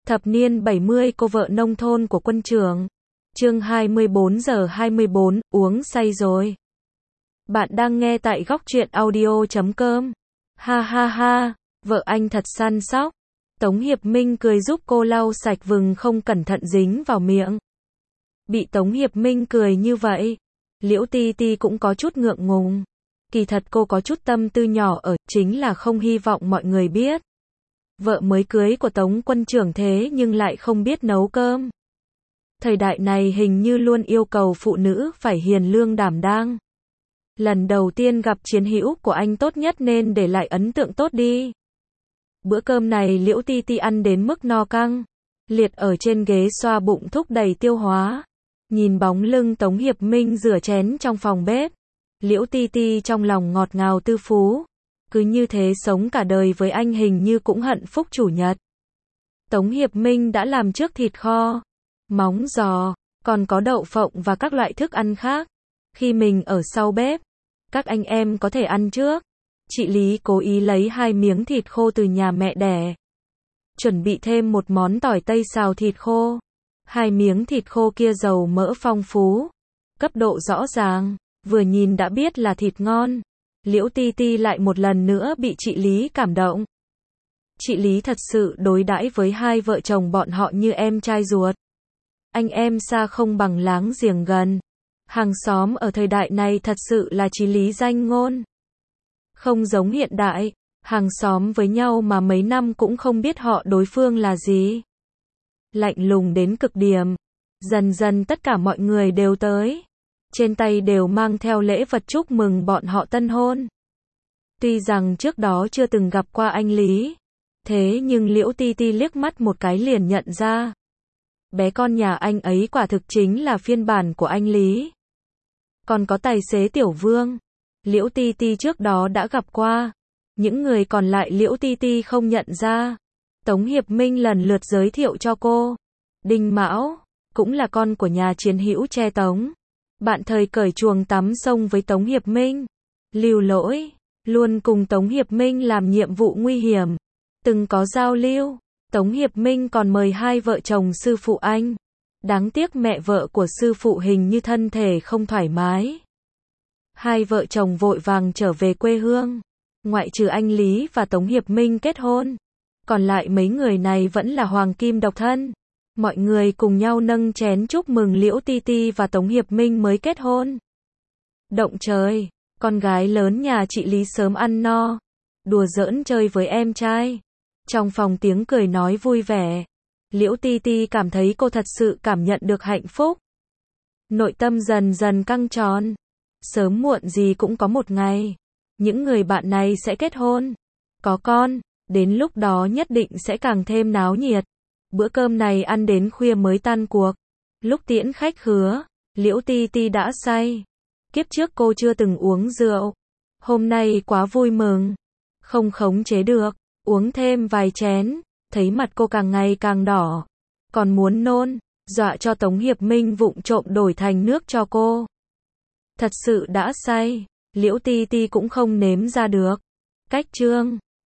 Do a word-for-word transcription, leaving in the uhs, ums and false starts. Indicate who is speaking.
Speaker 1: Thập niên bảy mươi cô vợ nông thôn của quân trưởng. Chương hai mươi bốn giờ hai mươi bốn, uống say rồi. Bạn đang nghe tại góc truyện audio chấm com. Ha ha ha, vợ anh thật săn sóc. Tống Hiệp Minh cười giúp cô lau sạch vừng không cẩn thận dính vào miệng. Bị Tống Hiệp Minh cười như vậy, Liễu Ti Ti cũng có chút ngượng ngùng. Kỳ thật cô có chút tâm tư nhỏ ở, chính là không hy vọng mọi người biết. Vợ mới cưới của Tống quân trưởng thế nhưng lại không biết nấu cơm. Thời đại này hình như luôn yêu cầu phụ nữ phải hiền lương đảm đang. Lần đầu tiên gặp chiến hữu của anh tốt nhất nên để lại ấn tượng tốt đi. Bữa cơm này Liễu Ti Ti ăn đến mức no căng, liệt ở trên ghế xoa bụng thúc đẩy tiêu hóa. Nhìn bóng lưng Tống Hiệp Minh rửa chén trong phòng bếp, Liễu Ti Ti trong lòng ngọt ngào tư phú. Cứ như thế sống cả đời với anh hình như cũng hạnh phúc chủ nhật. Tống Hiệp Minh đã làm trước thịt kho, móng giò, còn có đậu phộng và các loại thức ăn khác. Khi mình ở sau bếp, các anh em có thể ăn trước. Chị Lý cố ý lấy hai miếng thịt khô từ nhà mẹ đẻ. Chuẩn bị thêm một món tỏi tây xào thịt khô. Hai miếng thịt khô kia dầu mỡ phong phú, cấp độ rõ ràng, vừa nhìn đã biết là thịt ngon. Liễu Ti Ti lại một lần nữa bị chị Lý cảm động. Chị Lý thật sự đối đãi với hai vợ chồng bọn họ như em trai ruột. Anh em xa không bằng láng giềng gần. Hàng xóm ở thời đại này thật sự là chí lý danh ngôn. Không giống hiện đại, hàng xóm với nhau mà mấy năm cũng không biết họ đối phương là gì. Lạnh lùng đến cực điểm. Dần dần tất cả mọi người đều tới. Trên tay đều mang theo lễ vật chúc mừng bọn họ tân hôn. Tuy rằng trước đó chưa từng gặp qua anh Lý, thế nhưng Liễu Ti Ti liếc mắt một cái liền nhận ra. Bé con nhà anh ấy quả thực chính là phiên bản của anh Lý. Còn có tài xế Tiểu Vương, Liễu Ti Ti trước đó đã gặp qua. Những người còn lại Liễu Ti Ti không nhận ra. Tống Hiệp Minh lần lượt giới thiệu cho cô. Đinh Mão, cũng là con của nhà chiến hữu Tre Tống. Bạn thời cởi chuồng tắm sông với Tống Hiệp Minh. Lưu Lỗi, luôn cùng Tống Hiệp Minh làm nhiệm vụ nguy hiểm. Từng có giao lưu. Tống Hiệp Minh còn mời hai vợ chồng sư phụ anh. Đáng tiếc mẹ vợ của sư phụ hình như thân thể không thoải mái. Hai vợ chồng vội vàng trở về quê hương. Ngoại trừ anh Lý và Tống Hiệp Minh kết hôn, còn lại mấy người này vẫn là hoàng kim độc thân. Mọi người cùng nhau nâng chén chúc mừng Liễu Ti Ti và Tống Hiệp Minh mới kết hôn. Động trời, con gái lớn nhà chị Lý sớm ăn no, đùa giỡn chơi với em trai. Trong phòng tiếng cười nói vui vẻ, Liễu Ti Ti cảm thấy cô thật sự cảm nhận được hạnh phúc. Nội tâm dần dần căng tròn. Sớm muộn gì cũng có một ngày, những người bạn này sẽ kết hôn, có con, đến lúc đó nhất định sẽ càng thêm náo nhiệt. Bữa cơm này ăn đến khuya mới tan cuộc. Lúc tiễn khách khứa, Liễu Ti Ti đã say. Kiếp trước cô chưa từng uống rượu. Hôm nay quá vui mừng, không khống chế được, uống thêm vài chén, thấy mặt cô càng ngày càng đỏ, còn muốn nôn, dọa cho Tống Hiệp Minh vụng trộm đổi thành nước cho cô. Thật sự đã say, Liễu Ti Ti cũng không nếm ra được. Cách chương